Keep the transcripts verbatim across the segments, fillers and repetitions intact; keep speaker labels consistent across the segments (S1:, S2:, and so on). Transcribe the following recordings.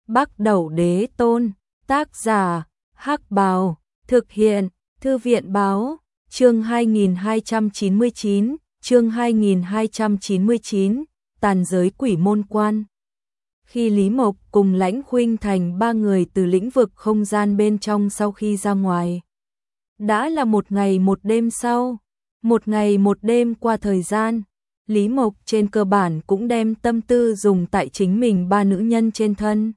S1: Bắc Đẩu Đế Tôn, tác giả, Hắc Bào, thực hiện, Thư viện Báo, chương hai nghìn hai trăm chín mươi chín, chương hai nghìn hai trăm chín mươi chín, tàn giới quỷ môn quan. Khi Lý Mộc cùng Lãnh Khuynh Thành ba người từ lĩnh vực không gian bên trong sau khi ra ngoài, đã là một ngày một đêm sau, một ngày một đêm qua thời gian, Lý Mộc trên cơ bản cũng đem tâm tư dùng tại chính mình ba nữ nhân trên thân.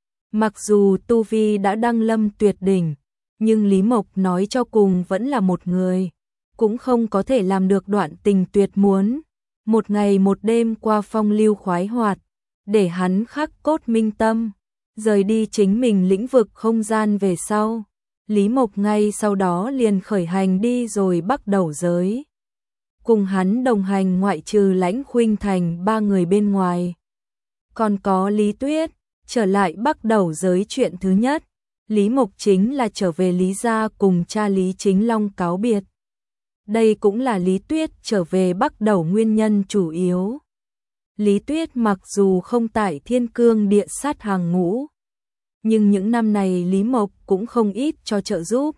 S1: Mặc dù tu vi đã đăng lâm tuyệt đỉnh, nhưng Lý Mộc nói cho cùng vẫn là một người, cũng không có thể làm được đoạn tình tuyệt muốn. Một ngày một đêm qua phong lưu khoái hoạt, để hắn khắc cốt minh tâm, rời đi chính mình lĩnh vực không gian về sau. Lý Mộc ngay sau đó liền khởi hành đi rồi Bắc Đẩu giới. Cùng hắn đồng hành ngoại trừ Lãnh Khuynh Thành ba người bên ngoài, còn có Lý Tuyết. Trở lại Bắc Đẩu giới chuyện thứ nhất, Lý Mộc chính là trở về Lý gia cùng cha Lý Chính Long cáo biệt. Đây cũng là Lý Tuyết trở về Bắc Đẩu nguyên nhân chủ yếu. Lý Tuyết mặc dù không tại Thiên Cương Địa sát hàng ngũ, nhưng những năm này Lý Mộc cũng không ít cho trợ giúp.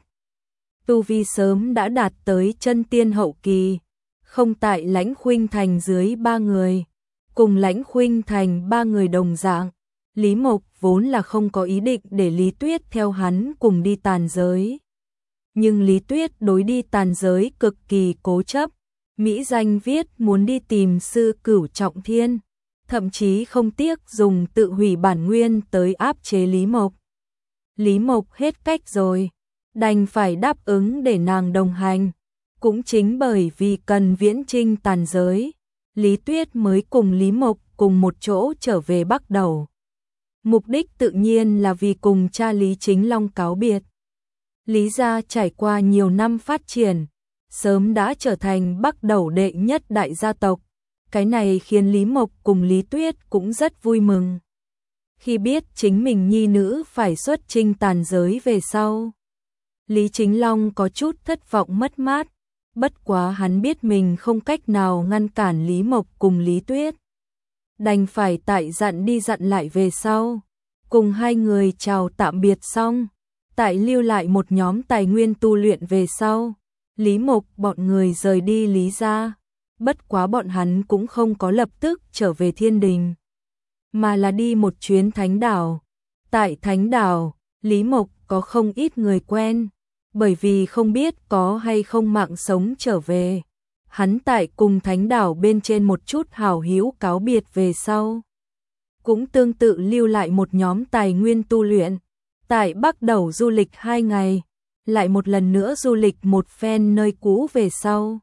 S1: Tu vi sớm đã đạt tới chân tiên hậu kỳ, không tại Lãnh Khuynh Thành dưới ba người, cùng Lãnh Khuynh Thành ba người đồng dạng. Lý Mộc vốn là không có ý định để Lý Tuyết theo hắn cùng đi tàn giới. Nhưng Lý Tuyết đối đi tàn giới cực kỳ cố chấp, mỹ danh viết muốn đi tìm sư Cửu Trọng Thiên, thậm chí không tiếc dùng tự hủy bản nguyên tới áp chế Lý Mộc. Lý Mộc hết cách rồi, đành phải đáp ứng để nàng đồng hành. Cũng chính bởi vì cần viễn chinh tàn giới, Lý Tuyết mới cùng Lý Mộc cùng một chỗ trở về Bắc Đẩu. Mục đích tự nhiên là vì cùng cha Lý Chính Long cáo biệt. Lý gia trải qua nhiều năm phát triển, sớm đã trở thành Bắc Đẩu đệ nhất đại gia tộc. Cái này khiến Lý Mộc cùng Lý Tuyết cũng rất vui mừng. Khi biết chính mình nhi nữ phải xuất chinh tàn giới về sau, Lý Chính Long có chút thất vọng mất mát. Bất quá hắn biết mình không cách nào ngăn cản Lý Mộc cùng Lý Tuyết, đành phải tại dặn đi dặn lại về sau. Cùng hai người chào tạm biệt xong, tại lưu lại một nhóm tài nguyên tu luyện về sau, Lý Mộc bọn người rời đi Lý gia. Bất quá bọn hắn cũng không có lập tức trở về Thiên Đình, mà là đi một chuyến Thánh Đảo. Tại Thánh Đảo, Lý Mộc có không ít người quen, bởi vì không biết có hay không mạng sống trở về. Hắn tại cùng Thánh Đảo bên trên một chút hảo hữu cáo biệt về sau, cũng tương tự lưu lại một nhóm tài nguyên tu luyện. Tại Bắc Đẩu du lịch hai ngày, lại một lần nữa du lịch một phen nơi cũ về sau,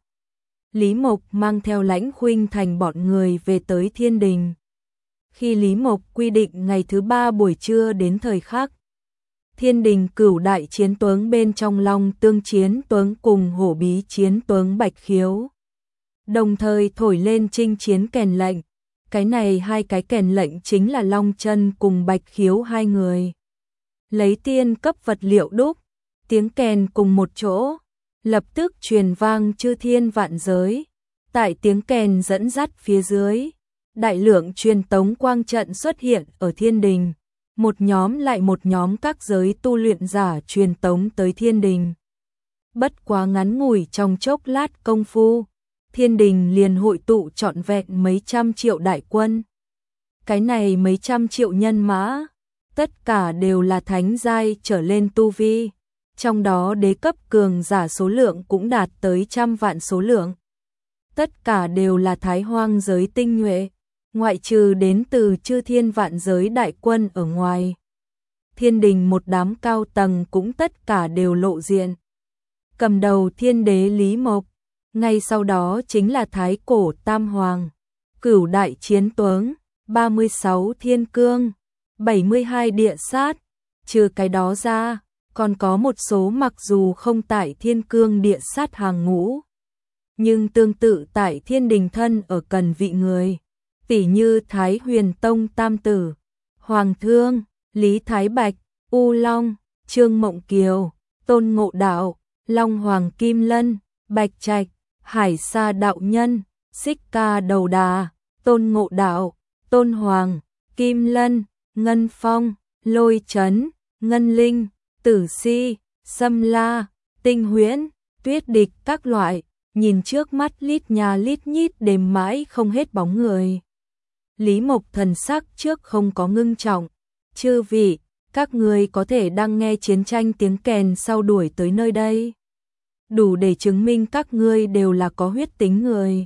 S1: Lý Mộc mang theo Lãnh Khuynh Thành bọn người về tới Thiên Đình. Khi Lý Mộc quy định ngày thứ ba buổi trưa đến thời khắc, Thiên Đình cửu đại chiến tướng bên trong Long Tương chiến tướng cùng Hổ Bí chiến tướng Bạch Khiếu đồng thời thổi lên chinh chiến kèn lệnh. Cái này hai cái kèn lệnh chính là Long Chân cùng Bạch Khiếu hai người lấy tiên cấp vật liệu đúc, tiếng kèn cùng một chỗ, lập tức truyền vang chư thiên vạn giới. Tại tiếng kèn dẫn dắt phía dưới, đại lượng truyền tống quang trận xuất hiện ở Thiên Đình, một nhóm lại một nhóm các giới tu luyện giả truyền tống tới Thiên Đình. Bất quá ngắn ngủi trong chốc lát công phu, Thiên Đình liền hội tụ trọn vẹn mấy trăm triệu đại quân. Cái này mấy trăm triệu nhân mã, tất cả đều là thánh giai trở lên tu vi, trong đó đế cấp cường giả số lượng cũng đạt tới trăm vạn số lượng. Tất cả đều là Thái Hoang giới tinh nhuệ, ngoại trừ đến từ chư thiên vạn giới đại quân ở ngoài. Thiên Đình một đám cao tầng cũng tất cả đều lộ diện. Cầm đầu Thiên Đế Lý Mộc, ngay sau đó chính là Thái Cổ Tam Hoàng, cửu đại chiến tướng, ba mươi sáu thiên cương, bảy mươi hai địa sát. Trừ cái đó ra, còn có một số mặc dù không tại Thiên Cương Địa sát hàng ngũ, nhưng tương tự tại Thiên Đình thân ở cần vị người, tỷ như Thái Huyền Tông Tam Tử, Hoàng Thương, Lý Thái Bạch, U Long, Trương Mộng Kiều, Tôn Ngộ Đạo, Long Hoàng Kim Lân, Bạch Trạch, Hải Sa Đạo Nhân, Xích Ca Đầu Đà, Tôn Ngộ Đạo, Tôn Hoàng, Kim Lân, Ngân Phong, Lôi Chấn, Ngân Linh, Tử Si, Sâm La, Tinh Huyễn, Tuyết Địch các loại, nhìn trước mắt lít nhà lít nhít đếm mãi không hết bóng người. Lý Mộc thần sắc trước không có ngưng trọng, chư vị, các người có thể đang nghe chiến tranh tiếng kèn sau đuổi tới nơi đây. Đủ để chứng minh các ngươi đều là có huyết tính người.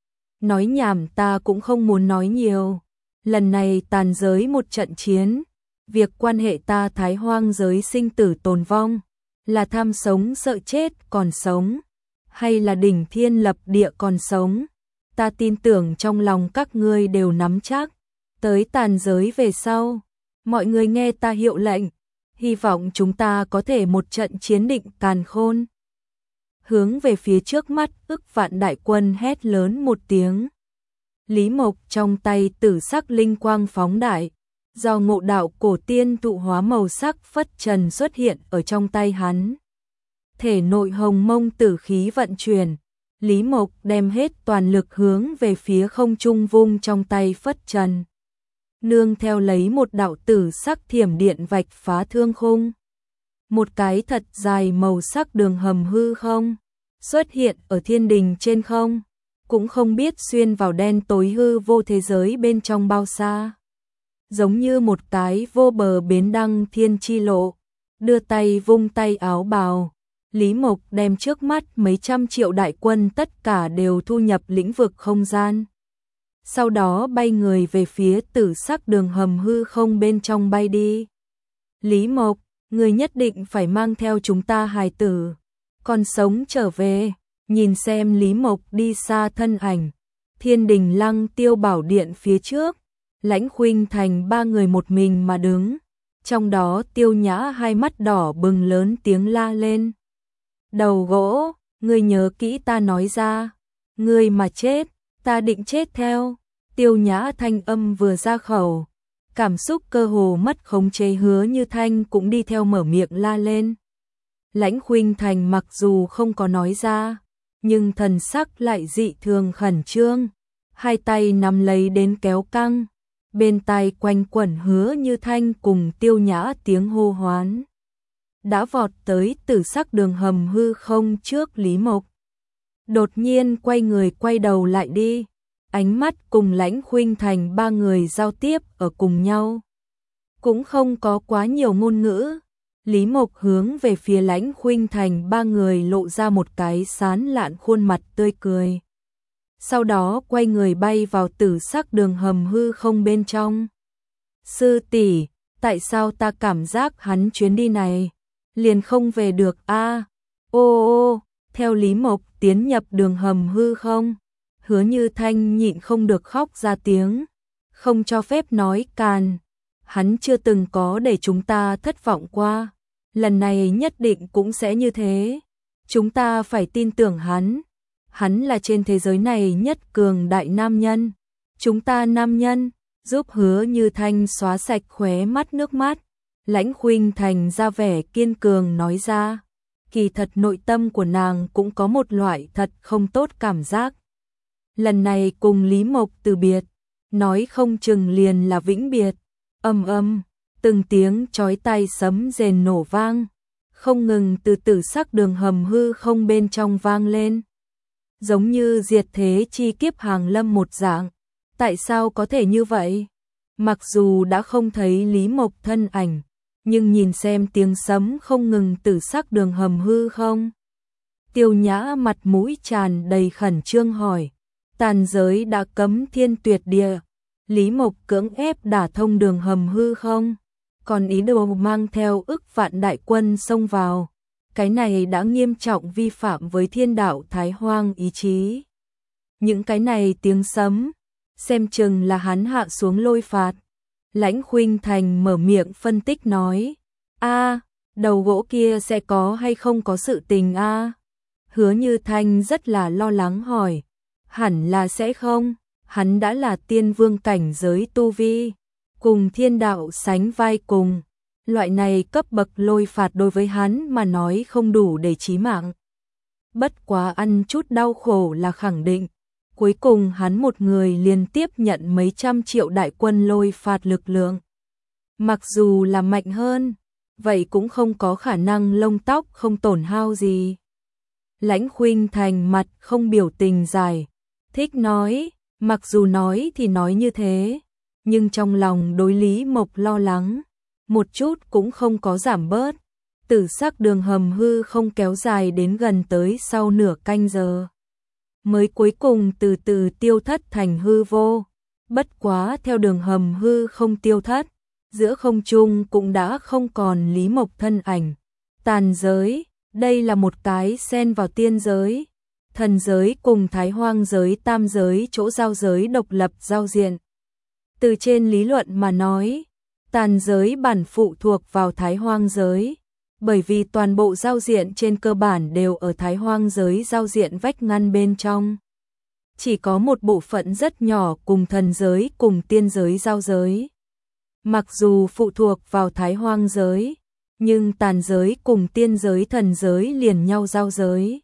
S1: Nói nhảm ta cũng không muốn nói nhiều. Lần này tàn giới một trận chiến, việc quan hệ ta Thái Hoang giới sinh tử tồn vong, là tham sống sợ chết còn sống, hay là đỉnh thiên lập địa còn sống, ta tin tưởng trong lòng các ngươi đều nắm chắc. Tới tàn giới về sau, mọi người nghe ta hiệu lệnh, hy vọng chúng ta có thể một trận chiến định càn khôn. Hướng về phía trước mắt ức vạn đại quân hét lớn một tiếng. Lý Mộc trong tay tử sắc linh quang phóng đại, do ngộ đạo cổ tiên tụ hóa màu sắc phất trần xuất hiện ở trong tay hắn. Thể nội hồng mông tử khí vận chuyển, Lý Mộc đem hết toàn lực hướng về phía không trung vung trong tay phất trần. Nương theo lấy một đạo tử sắc thiểm điện vạch phá thương khung. Một cái thật dài màu sắc đường hầm hư không, xuất hiện ở thiên đình trên không, cũng không biết xuyên vào đen tối hư vô thế giới bên trong bao xa. Giống như một cái vô bờ bến đăng thiên chi lộ, đưa tay vung tay áo bào. Lý Mộc đem trước mắt mấy trăm triệu đại quân tất cả đều thu nhập lĩnh vực không gian. Sau đó bay người về phía tử sắc đường hầm hư không bên trong bay đi. Lý Mộc, người nhất định phải mang theo chúng ta hài tử, còn sống trở về. Nhìn xem Lý Mộc đi xa thân ảnh, thiên đình lăng tiêu bảo điện phía trước, Lãnh Khuynh Thành ba người một mình mà đứng. Trong đó Tiêu Nhã hai mắt đỏ bừng lớn tiếng la lên. Đầu gỗ, ngươi nhớ kỹ ta nói ra, ngươi mà chết, ta định chết theo. Tiêu Nhã thanh âm vừa ra khẩu, cảm xúc cơ hồ mất khống chế Hứa Như Thanh cũng đi theo mở miệng la lên. Lãnh Khuynh Thành mặc dù không có nói ra, nhưng thần sắc lại dị thường khẩn trương, hai tay nắm lấy đến kéo căng, bên tai quanh quẩn Hứa Như Thanh cùng Tiêu Nhã tiếng hô hoán. Đã vọt tới tử sắc đường hầm hư không trước Lý Mộc. Đột nhiên quay người quay đầu lại đi, ánh mắt cùng Lãnh Khuynh Thành ba người giao tiếp ở cùng nhau. Cũng không có quá nhiều ngôn ngữ, Lý Mộc hướng về phía Lãnh Khuynh Thành ba người lộ ra một cái sán lạn khuôn mặt tươi cười. Sau đó quay người bay vào tử sắc đường hầm hư không bên trong. Sư tỷ, tại sao ta cảm giác hắn chuyến đi này liền không về được a? À, ô ô, theo Lý Mộc tiến nhập đường hầm hư không, Hứa Như Thanh nhịn không được khóc ra tiếng, không cho phép nói càn. Hắn chưa từng có để chúng ta thất vọng qua, lần này nhất định cũng sẽ như thế. Chúng ta phải tin tưởng hắn. Hắn là trên thế giới này nhất cường đại nam nhân. Chúng ta nam nhân, giúp Hứa Như Thanh xóa sạch khóe mắt nước mắt. Lãnh Khuynh Thành ra vẻ kiên cường nói ra. Kỳ thật nội tâm của nàng cũng có một loại thật không tốt cảm giác. Lần này cùng Lý Mộc từ biệt, nói không chừng liền là vĩnh biệt. Âm âm, từng tiếng chói tai sấm rền nổ vang, không ngừng từ tử sắc đường hầm hư không bên trong vang lên. Giống như diệt thế chi kiếp hàng lâm một dạng. Tại sao có thể như vậy? Mặc dù đã không thấy Lý Mộc thân ảnh, nhưng nhìn xem tiếng sấm không ngừng tử sắc đường hầm hư không. Tiêu Nhã mặt mũi tràn đầy khẩn trương hỏi. Tàn giới đã cấm thiên tuyệt địa, Lý Mộc cưỡng ép đả thông đường hầm hư không, còn ý đồ mang theo ức vạn đại quân xông vào. Cái này đã nghiêm trọng vi phạm với thiên đạo Thái Hoang ý chí. Những cái này tiếng sấm, xem chừng là hắn hạ xuống lôi phạt. Lãnh Khuynh Thành mở miệng phân tích nói. A, đầu gỗ kia sẽ có hay không có sự tình a? À? Hứa Như Thanh rất là lo lắng hỏi. Hẳn là sẽ không, hắn đã là tiên vương cảnh giới tu vi, cùng thiên đạo sánh vai cùng. Loại này cấp bậc lôi phạt đối với hắn mà nói không đủ để chí mạng. Bất quá ăn chút đau khổ là khẳng định. Cuối cùng hắn một người liên tiếp nhận mấy trăm triệu đại quân lôi phạt lực lượng. Mặc dù là mạnh hơn, vậy cũng không có khả năng lông tóc không tổn hao gì. Lãnh Khuynh Thành mặt không biểu tình giải thích nói, mặc dù nói thì nói như thế, nhưng trong lòng đối Lý Mộc lo lắng, một chút cũng không có giảm bớt. Tử sắc đường hầm hư không kéo dài đến gần tới sau nửa canh giờ, mới cuối cùng từ từ tiêu thất thành hư vô. Bất quá theo đường hầm hư không tiêu thất, giữa không trung cũng đã không còn Lý Mộc thân ảnh. Tàn giới, đây là một cái xen vào tiên giới, thần giới cùng Thái Hoang giới tam giới chỗ giao giới độc lập giao diện. Từ trên lý luận mà nói, tàn giới bản phụ thuộc vào Thái Hoang giới, bởi vì toàn bộ giao diện trên cơ bản đều ở Thái Hoang giới giao diện vách ngăn bên trong. Chỉ có một bộ phận rất nhỏ cùng thần giới cùng tiên giới giao giới. Mặc dù phụ thuộc vào Thái Hoang giới, nhưng tàn giới cùng tiên giới thần giới liền nhau giao giới.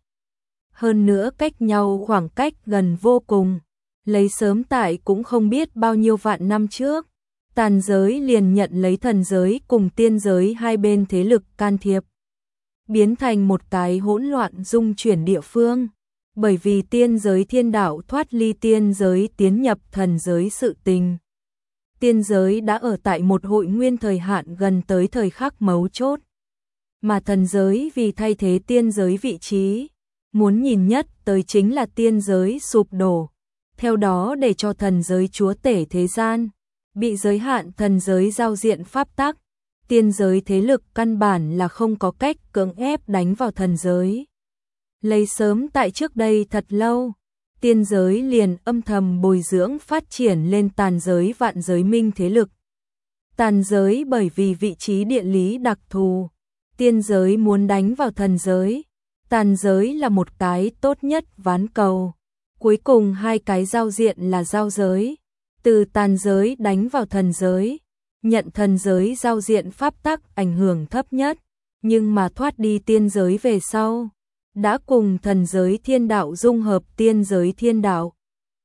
S1: Hơn nữa cách nhau khoảng cách gần vô cùng, lấy sớm tại cũng không biết bao nhiêu vạn năm trước, tàn giới liền nhận lấy thần giới cùng tiên giới hai bên thế lực can thiệp, biến thành một cái hỗn loạn dung chuyển địa phương, bởi vì tiên giới thiên đạo thoát ly tiên giới tiến nhập thần giới sự tình. Tiên giới đã ở tại một hội nguyên thời hạn gần tới thời khắc mấu chốt, mà thần giới vì thay thế tiên giới vị trí, muốn nhìn nhất tới chính là tiên giới sụp đổ, theo đó để cho thần giới chúa tể thế gian bị giới hạn thần giới giao diện pháp tắc, tiên giới thế lực căn bản là không có cách cưỡng ép đánh vào thần giới. Lấy sớm tại trước đây thật lâu, tiên giới liền âm thầm bồi dưỡng phát triển lên tàn giới vạn giới minh thế lực. Tàn giới bởi vì vị trí địa lý đặc thù, tiên giới muốn đánh vào thần giới, tàn giới là một cái tốt nhất ván cầu. Cuối cùng hai cái giao diện là giao giới, từ tàn giới đánh vào thần giới, nhận thần giới giao diện pháp tắc ảnh hưởng thấp nhất, nhưng mà thoát đi tiên giới về sau, đã cùng thần giới thiên đạo dung hợp tiên giới thiên đạo.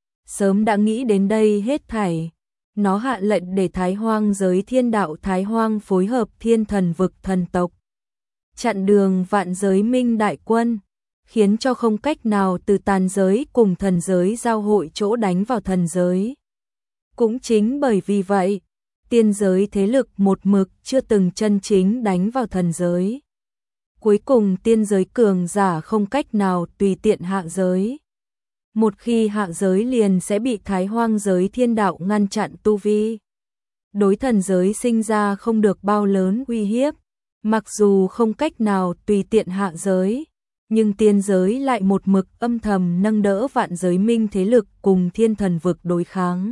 S1: Sớm đã nghĩ đến đây hết thảy, nó hạ lệnh để Thái Hoang giới thiên đạo Thái Hoang phối hợp thiên thần vực thần tộc, chặn đường vạn giới minh đại quân, khiến cho không cách nào từ tàn giới cùng thần giới giao hội chỗ đánh vào thần giới. Cũng chính bởi vì vậy, tiên giới thế lực một mực chưa từng chân chính đánh vào thần giới. Cuối cùng tiên giới cường giả không cách nào tùy tiện hạ giới. Một khi hạ giới liền sẽ bị Thái Hoang giới thiên đạo ngăn chặn tu vi. Đối thần giới sinh ra không được bao lớn uy hiếp, mặc dù không cách nào tùy tiện hạ giới, nhưng tiên giới lại một mực âm thầm nâng đỡ vạn giới minh thế lực cùng thiên thần vực đối kháng.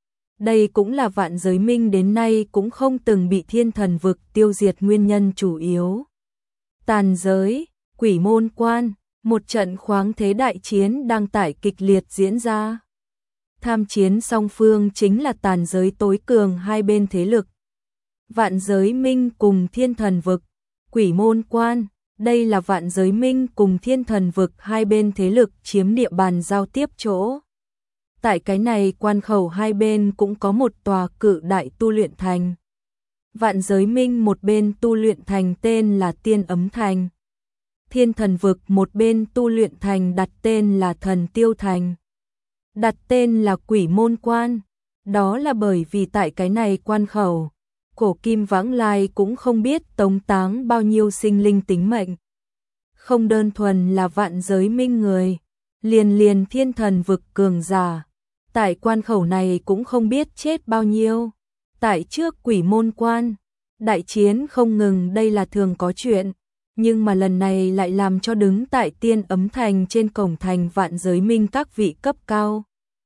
S1: Đây cũng là vạn giới minh đến nay cũng không từng bị thiên thần vực tiêu diệt nguyên nhân chủ yếu. Tàn giới, quỷ môn quan, một trận khoáng thế đại chiến đang tải kịch liệt diễn ra. Tham chiến song phương chính là tàn giới tối cường hai bên thế lực. Vạn giới minh cùng thiên thần vực, quỷ môn quan, đây là vạn giới minh cùng thiên thần vực hai bên thế lực chiếm địa bàn giao tiếp chỗ. Tại cái này quan khẩu hai bên cũng có một tòa cự đại tu luyện thành. Vạn giới minh một bên tu luyện thành tên là Tiên Ấm Thành. Thiên thần vực một bên tu luyện thành đặt tên là Thần Tiêu Thành. Đặt tên là Quỷ Môn Quan. Đó là bởi vì tại cái này quan khẩu, cổ kim vãng lai cũng không biết tống táng bao nhiêu sinh linh tính mệnh. Không đơn thuần là vạn giới minh người, liền liền thiên thần vực cường giả. Tại quan khẩu này cũng không biết chết bao nhiêu. Tại trước quỷ môn quan, đại chiến không ngừng đây là thường có chuyện, nhưng mà lần này lại làm cho đứng tại Tiên Ấm Thành trên cổng thành vạn giới minh các vị cấp cao.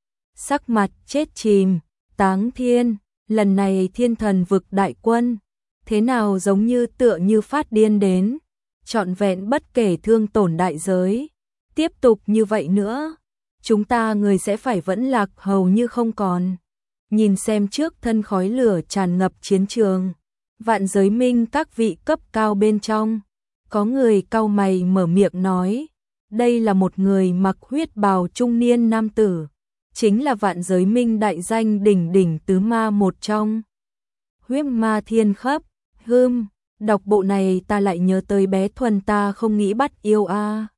S1: Sắc mặt chết chìm, táng thiên, lần này thiên thần vực đại quân, thế nào giống như tựa như phát điên đến, trọn vẹn bất kể thương tổn đại giới. Tiếp tục như vậy nữa, chúng ta người sẽ phải vẫn lạc hầu như không còn. Nhìn xem trước thân khói lửa tràn ngập chiến trường, vạn giới minh các vị cấp cao bên trong, có người cau mày mở miệng nói, đây là một người mặc huyết bào trung niên nam tử, chính là vạn giới minh đại danh đỉnh đỉnh tứ ma một trong. Huyết ma thiên khắp, hưm, đọc bộ này ta lại nhớ tới bé Thuần ta không nghĩ bắt yêu a.